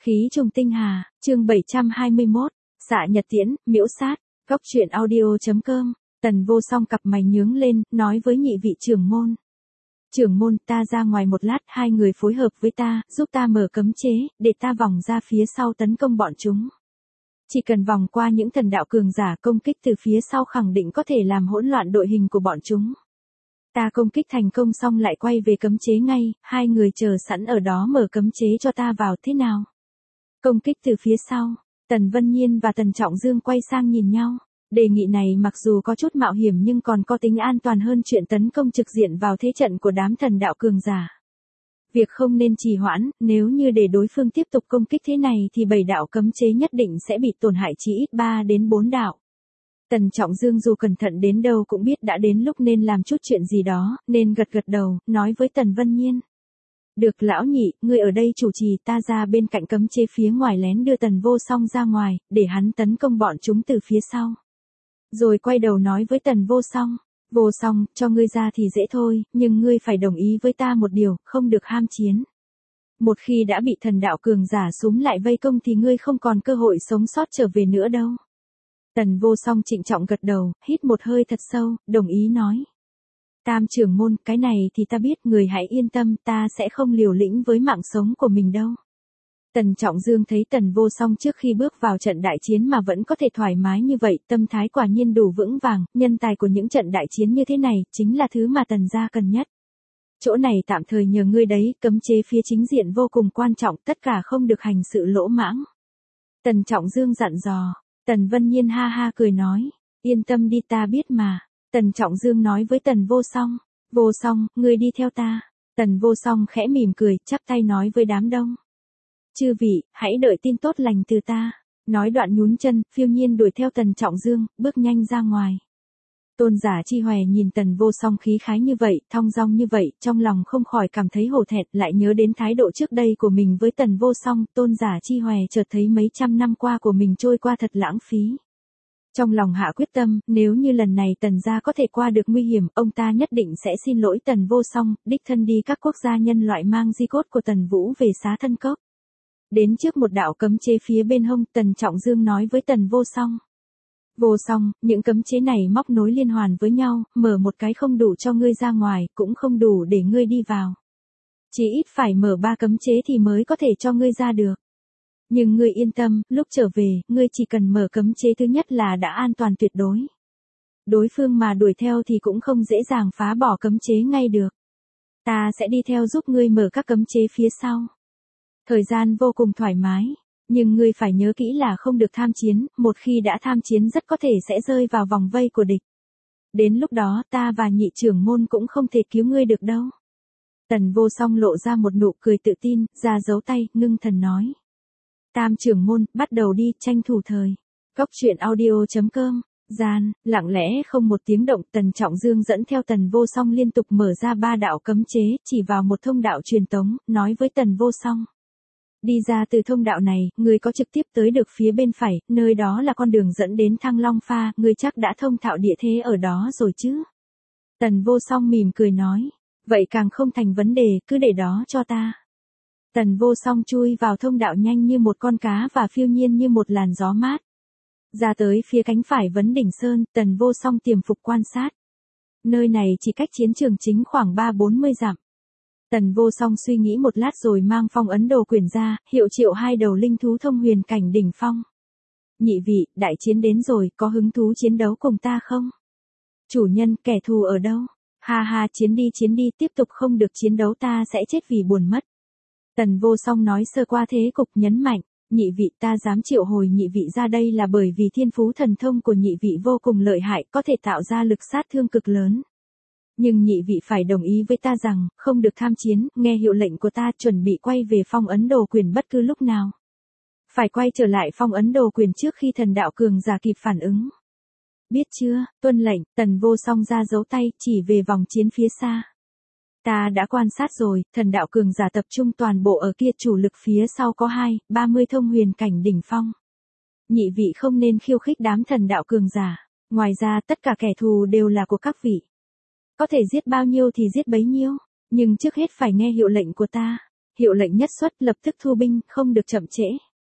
Khí trùng tinh hà, chương 721, Dạ nhật tiễn, miễu sát, góc truyện audio.com, Tần Vô Song cặp mày nhướng lên, nói với nhị vị trưởng môn. Trưởng môn, ta ra ngoài một lát, hai người phối hợp với ta, giúp ta mở cấm chế, để ta vòng ra phía sau tấn công bọn chúng. Chỉ cần vòng qua những thần đạo cường giả công kích từ phía sau khẳng định có thể làm hỗn loạn đội hình của bọn chúng. Ta công kích thành công xong lại quay về cấm chế ngay, hai người chờ sẵn ở đó mở cấm chế cho ta vào thế nào? Công kích từ phía sau, Tần Vân Nhiên và Tần Trọng Dương quay sang nhìn nhau. Đề nghị này mặc dù có chút mạo hiểm nhưng còn có tính an toàn hơn chuyện tấn công trực diện vào thế trận của đám thần đạo cường giả. Việc không nên trì hoãn, nếu như để đối phương tiếp tục công kích thế này thì 7 đạo cấm chế nhất định sẽ bị tổn hại chỉ ít 3 đến 4 đạo. Tần Trọng Dương dù cẩn thận đến đâu cũng biết đã đến lúc nên làm chút chuyện gì đó, nên gật gật đầu, nói với Tần Vân Nhiên. Được lão nhị, ngươi ở đây chủ trì, ta ra bên cạnh cấm chế phía ngoài lén đưa Tần Vô Song ra ngoài, để hắn tấn công bọn chúng từ phía sau. Rồi quay đầu nói với Tần Vô Song, Vô Song, cho ngươi ra thì dễ thôi, nhưng ngươi phải đồng ý với ta một điều, không được ham chiến. Một khi đã bị thần đạo cường giả súm lại vây công thì ngươi không còn cơ hội sống sót trở về nữa đâu. Tần Vô Song trịnh trọng gật đầu, hít một hơi thật sâu, đồng ý nói. Tam trưởng môn, cái này thì ta biết, người hãy yên tâm, ta sẽ không liều lĩnh với mạng sống của mình đâu. Tần Trọng Dương thấy Tần Vô Song trước khi bước vào trận đại chiến mà vẫn có thể thoải mái như vậy, tâm thái quả nhiên đủ vững vàng, nhân tài của những trận đại chiến như thế này, chính là thứ mà Tần gia cần nhất. Chỗ này tạm thời nhờ ngươi đấy, cấm chế phía chính diện vô cùng quan trọng, tất cả không được hành sự lỗ mãng. Tần Trọng Dương dặn dò, Tần Vân Nhiên ha ha cười nói, yên tâm đi ta biết mà. Tần Trọng Dương nói với Tần Vô Song, Vô Song, ngươi đi theo ta. Tần Vô Song khẽ mỉm cười, chắp tay nói với đám đông. Chư vị, hãy đợi tin tốt lành từ ta. Nói đoạn nhún chân, phiêu nhiên đuổi theo Tần Trọng Dương, bước nhanh ra ngoài. Tôn giả Chi Hòe nhìn Tần Vô Song khí khái như vậy, thong dong như vậy, trong lòng không khỏi cảm thấy hổ thẹn, lại nhớ đến thái độ trước đây của mình với Tần Vô Song, tôn giả Chi Hòe chợt thấy mấy trăm năm qua của mình trôi qua thật lãng phí. Trong lòng hạ quyết tâm, nếu như lần này Tần gia có thể qua được nguy hiểm, ông ta nhất định sẽ xin lỗi Tần Vô Song, đích thân đi các quốc gia nhân loại mang di cốt của Tần Vũ về Xá Thân Cốc. Đến trước một đạo cấm chế phía bên hông, Tần Trọng Dương nói với Tần Vô Song. Vô Song, những cấm chế này móc nối liên hoàn với nhau, mở một cái không đủ cho ngươi ra ngoài, cũng không đủ để ngươi đi vào. Chỉ ít phải mở 3 cấm chế thì mới có thể cho ngươi ra được. Nhưng ngươi yên tâm, lúc trở về, ngươi chỉ cần mở cấm chế thứ nhất là đã an toàn tuyệt đối. Đối phương mà đuổi theo thì cũng không dễ dàng phá bỏ cấm chế ngay được. Ta sẽ đi theo giúp ngươi mở các cấm chế phía sau. Thời gian vô cùng thoải mái, nhưng ngươi phải nhớ kỹ là không được tham chiến, một khi đã tham chiến rất có thể sẽ rơi vào vòng vây của địch. Đến lúc đó ta và nhị trưởng môn cũng không thể cứu ngươi được đâu. Tần Vô Song lộ ra một nụ cười tự tin, ra dấu tay, ngưng thần nói. Tam trưởng môn, bắt đầu đi, tranh thủ thời. Góc truyện audio.com, gian, lặng lẽ không một tiếng động, Tần Trọng Dương dẫn theo Tần Vô Song liên tục mở ra 3 đạo cấm chế, chỉ vào một thông đạo truyền tống, nói với Tần Vô Song. Đi ra từ thông đạo này, người có trực tiếp tới được phía bên phải, nơi đó là con đường dẫn đến Thăng Long Pha, người chắc đã thông thạo địa thế ở đó rồi chứ. Tần Vô Song mỉm cười nói, vậy càng không thành vấn đề, cứ để đó cho ta. Tần Vô Song chui vào thông đạo nhanh như một con cá và phiêu nhiên như một làn gió mát. Ra tới phía cánh phải vấn đỉnh sơn, Tần Vô Song tiềm phục quan sát. Nơi này chỉ cách chiến trường chính khoảng 3-40 dặm. Tần Vô Song suy nghĩ một lát rồi mang phong ấn đồ quyển ra, hiệu triệu 2 đầu linh thú thông huyền cảnh đỉnh phong. Nhị vị, đại chiến đến rồi, có hứng thú chiến đấu cùng ta không? Chủ nhân, kẻ thù ở đâu? Ha ha, chiến đi, tiếp tục không được chiến đấu ta sẽ chết vì buồn mất. Tần Vô Song nói sơ qua thế cục, nhấn mạnh, nhị vị, ta dám triệu hồi nhị vị ra đây là bởi vì thiên phú thần thông của nhị vị vô cùng lợi hại, có thể tạo ra lực sát thương cực lớn. Nhưng nhị vị phải đồng ý với ta rằng, không được tham chiến, nghe hiệu lệnh của ta, chuẩn bị quay về phong ấn đồ quyền bất cứ lúc nào. Phải quay trở lại phong ấn đồ quyền trước khi thần đạo cường giả kịp phản ứng. Biết chưa, tuân lệnh, Tần Vô Song ra dấu tay, chỉ về vòng chiến phía xa. Ta đã quan sát rồi, thần đạo cường giả tập trung toàn bộ ở kia, chủ lực phía sau có 20-30 thông huyền cảnh đỉnh phong. Nhị vị không nên khiêu khích đám thần đạo cường giả, ngoài ra tất cả kẻ thù đều là của các vị. Có thể giết bao nhiêu thì giết bấy nhiêu, nhưng trước hết phải nghe hiệu lệnh của ta. hiệu lệnh nhất xuất, lập tức thu binh, không được chậm trễ.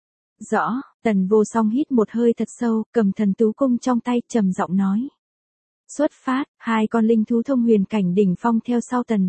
Rõ, Tần Vô Song hít một hơi thật sâu, cầm thần tú cung trong tay, trầm giọng nói. Xuất phát, hai con linh thú thông huyền cảnh đỉnh phong theo sau Tần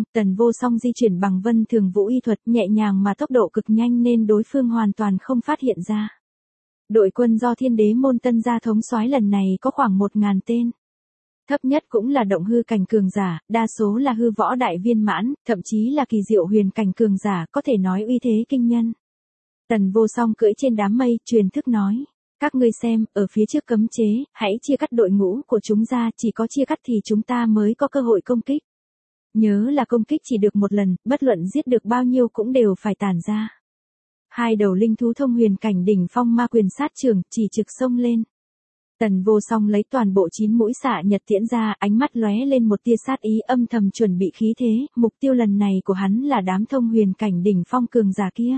Vô Song di chuyển bằng vân thường vũ y thuật nhẹ nhàng mà tốc độ cực nhanh nên đối phương hoàn toàn không phát hiện ra. Đội quân do Thiên Đế môn Tân gia thống soái lần này có khoảng 1000 tên. Thấp nhất cũng là động hư cảnh cường giả, đa số là hư võ đại viên mãn, thậm chí là kỳ diệu huyền cảnh cường giả, có thể nói uy thế kinh nhân. Tần Vô Song cưỡi trên đám mây, truyền thức nói. Các ngươi xem, ở phía trước cấm chế, hãy chia cắt đội ngũ của chúng ra, chỉ có chia cắt thì chúng ta mới có cơ hội công kích. Nhớ là công kích chỉ được một lần, bất luận giết được bao nhiêu cũng đều phải tản ra. Hai đầu linh thú thông huyền cảnh đỉnh phong ma quyền sát trường, chỉ trực xông lên. Tần Vô Song lấy toàn bộ 9 mũi xạ nhật tiễn ra, ánh mắt lóe lên một tia sát ý, âm thầm chuẩn bị khí thế, mục tiêu lần này của hắn là đám thông huyền cảnh đỉnh phong cường giả kia.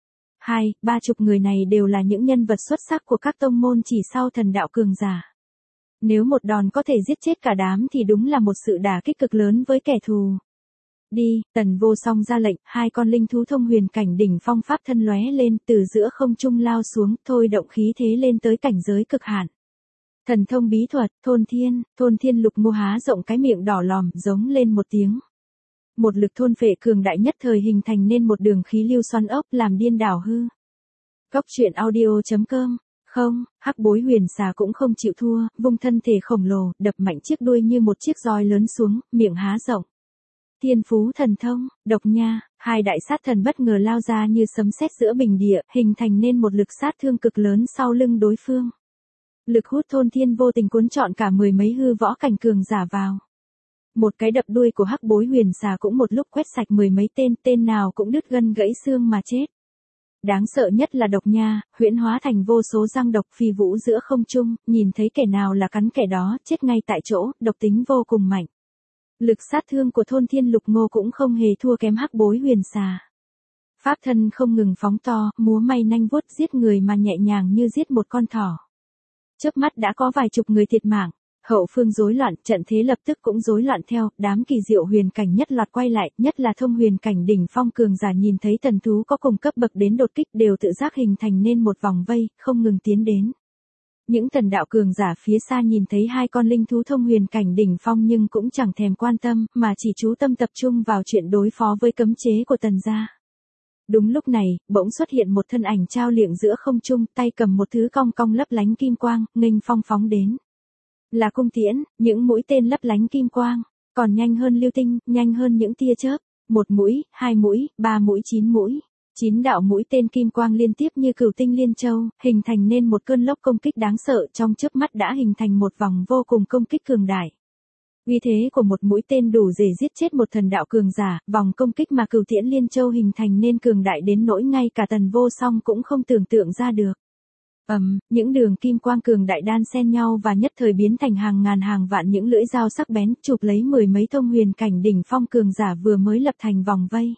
20-30 người này đều là những nhân vật xuất sắc của các tông môn chỉ sau thần đạo cường giả. Nếu một đòn có thể giết chết cả đám thì đúng là một sự đả kích cực lớn với kẻ thù. Đi, Tần Vô Song ra lệnh, hai con linh thú thông huyền cảnh đỉnh phong pháp thân lóe lên, từ giữa không trung lao xuống, thôi động khí thế lên tới cảnh giới cực hạn. Thần thông bí thuật, thôn thiên lục mô há rộng cái miệng đỏ lòm, giống lên một tiếng. Một lực thôn phệ cường đại nhất thời hình thành nên một đường khí lưu xoắn ốc làm điên đảo hư. Cốc truyện audio.com. Không, hắc bối huyền xà cũng không chịu thua, vung thân thể khổng lồ, đập mạnh chiếc đuôi như một chiếc roi lớn xuống, miệng há rộng. Thiên phú thần thông, độc nha, hai đại sát thần bất ngờ lao ra như sấm sét giữa bình địa, hình thành nên một lực sát thương cực lớn sau lưng đối phương. Lực hút thôn thiên vô tình cuốn trọn cả 10 mấy hư võ cảnh cường giả vào. Một cái đập đuôi của hắc bối huyền xà cũng một lúc quét sạch 10 mấy tên nào cũng đứt gân gãy xương mà chết. Đáng sợ nhất là độc nha, huyễn hóa thành vô số răng độc phi vũ giữa không trung, nhìn thấy kẻ nào là cắn kẻ đó, chết ngay tại chỗ, độc tính vô cùng mạnh. Lực sát thương của thôn thiên lục ngô cũng không hề thua kém hắc bối huyền xà. Pháp thân không ngừng phóng to, múa may nanh vuốt giết người mà nhẹ nhàng như giết một con thỏ. Chớp mắt đã có vài chục người thiệt mạng. Hậu phương rối loạn, trận thế lập tức cũng rối loạn theo, đám kỳ diệu huyền cảnh nhất loạt quay lại, nhất là thông huyền cảnh đỉnh phong cường giả nhìn thấy thần thú có cùng cấp bậc đến đột kích đều tự giác hình thành nên một vòng vây, không ngừng tiến đến. Những thần đạo cường giả phía xa nhìn thấy hai con linh thú thông huyền cảnh đỉnh phong nhưng cũng chẳng thèm quan tâm, mà chỉ chú tâm tập trung vào chuyện đối phó với cấm chế của Tần gia. Đúng lúc này, bỗng xuất hiện một thân ảnh trao liệng giữa không trung, tay cầm một thứ cong cong lấp lánh kim quang, nghênh phong phóng đến. Là cung tiễn, những mũi tên lấp lánh kim quang, còn nhanh hơn lưu tinh, nhanh hơn những tia chớp. 1 mũi, 2 mũi, 3 mũi, 9 mũi. 9 đạo mũi tên kim quang liên tiếp như cửu tinh liên châu, hình thành nên một cơn lốc công kích đáng sợ, trong chớp mắt đã hình thành một vòng vô cùng công kích cường đại. Uy thế của một mũi tên đủ để giết chết một thần đạo cường giả, vòng công kích mà cửu tiễn liên châu hình thành nên cường đại đến nỗi ngay cả Tần Vô Song cũng không tưởng tượng ra được. Những đường kim quang cường đại đan xen nhau và nhất thời biến thành hàng ngàn hàng vạn những lưỡi dao sắc bén, chụp lấy 10 mấy thông huyền cảnh đỉnh phong cường giả vừa mới lập thành vòng vây.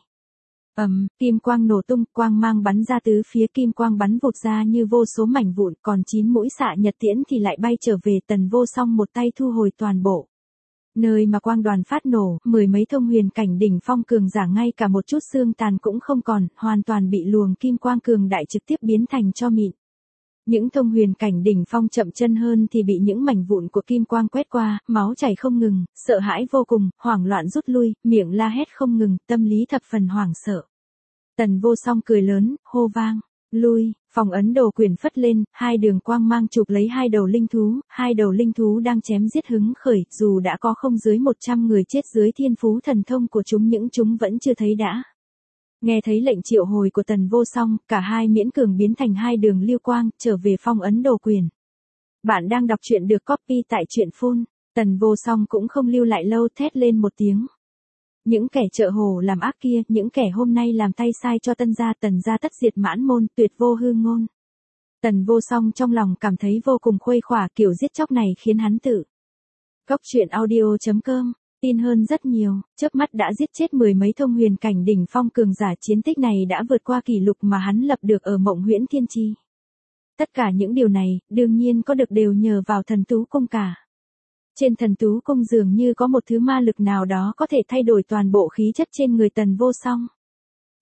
Kim quang nổ tung, quang mang bắn ra tứ phía, kim quang bắn vụt ra như vô số mảnh vụn, còn 9 mũi xạ nhật tiễn thì lại bay trở về. Tần Vô Song một tay thu hồi toàn bộ. Nơi mà quang đoàn phát nổ, 10 mấy thông huyền cảnh đỉnh phong cường giả ngay cả một chút xương tàn cũng không còn, hoàn toàn bị luồng kim quang cường đại trực tiếp biến thành tro mịn. Những thông huyền cảnh đỉnh phong chậm chân hơn thì bị những mảnh vụn của kim quang quét qua, máu chảy không ngừng, sợ hãi vô cùng, hoảng loạn rút lui, miệng la hét không ngừng, tâm lý thập phần hoảng sợ. Tần Vô Song cười lớn, hô vang, lui, phòng ấn đồ quyền phất lên, hai đường quang mang chụp lấy hai đầu linh thú đang chém giết hứng khởi, dù đã có không dưới 100 người chết dưới thiên phú thần thông của chúng nhưng chúng vẫn chưa thấy đã. Nghe thấy lệnh triệu hồi của Tần Vô Song, cả hai miễn cường biến thành hai đường lưu quang, trở về phong ấn đồ quyền. Bạn đang đọc truyện được copy tại truyện phun, Tần Vô Song cũng không lưu lại lâu, thét lên một tiếng. Những kẻ trợ hồ làm ác kia, những kẻ hôm nay làm tay sai cho Tần gia tất diệt mãn môn, tuyệt vô hư ngôn. Tần Vô Song trong lòng cảm thấy vô cùng khuây khỏa, kiểu giết chóc này khiến hắn tự. Cốc truyện audio.com tin hơn rất nhiều, chớp mắt đã giết chết 10 mấy thông huyền cảnh đỉnh phong cường giả, chiến tích này đã vượt qua kỷ lục mà hắn lập được ở Mộng Huyễn Thiên Chi. Tất cả những điều này, đương nhiên có được đều nhờ vào thần tú cung cả. Trên thần tú cung dường như có một thứ ma lực nào đó có thể thay đổi toàn bộ khí chất trên người Tần Vô Song.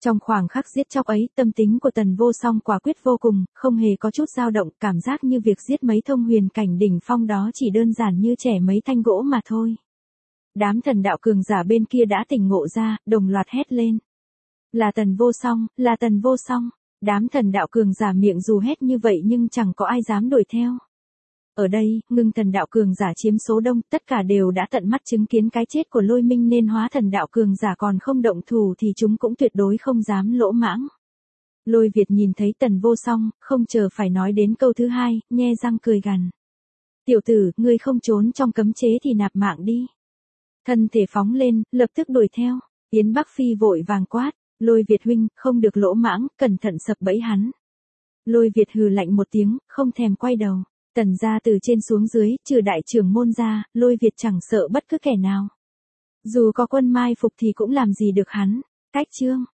Trong khoảng khắc giết chóc ấy, tâm tính của Tần Vô Song quả quyết vô cùng, không hề có chút dao động, cảm giác như việc giết mấy thông huyền cảnh đỉnh phong đó chỉ đơn giản như chẻ mấy thanh gỗ mà thôi. Đám thần đạo cường giả bên kia đã tỉnh ngộ ra, đồng loạt hét lên. Là Tần Vô Song, là Tần Vô Song. Đám thần đạo cường giả miệng dù hét như vậy nhưng chẳng có ai dám đuổi theo. Ở đây, ngưng thần đạo cường giả chiếm số đông, tất cả đều đã tận mắt chứng kiến cái chết của Lôi Minh nên hóa thần đạo cường giả còn không động thủ thì chúng cũng tuyệt đối không dám lỗ mãng. Lôi Việt nhìn thấy Tần Vô Song, không chờ phải nói đến câu thứ hai, nhe răng cười gằn. Tiểu tử, ngươi không trốn trong cấm chế thì nạp mạng đi. Thân thể phóng lên, lập tức đuổi theo. Yến Bắc Phi vội vàng quát, Lôi Việt huynh, không được lỗ mãng, cẩn thận sập bẫy hắn. Lôi Việt hừ lạnh một tiếng, không thèm quay đầu. Tần gia từ trên xuống dưới, trừ đại trưởng môn ra, Lôi Việt chẳng sợ bất cứ kẻ nào. Dù có quân mai phục thì cũng làm gì được hắn. Cách chương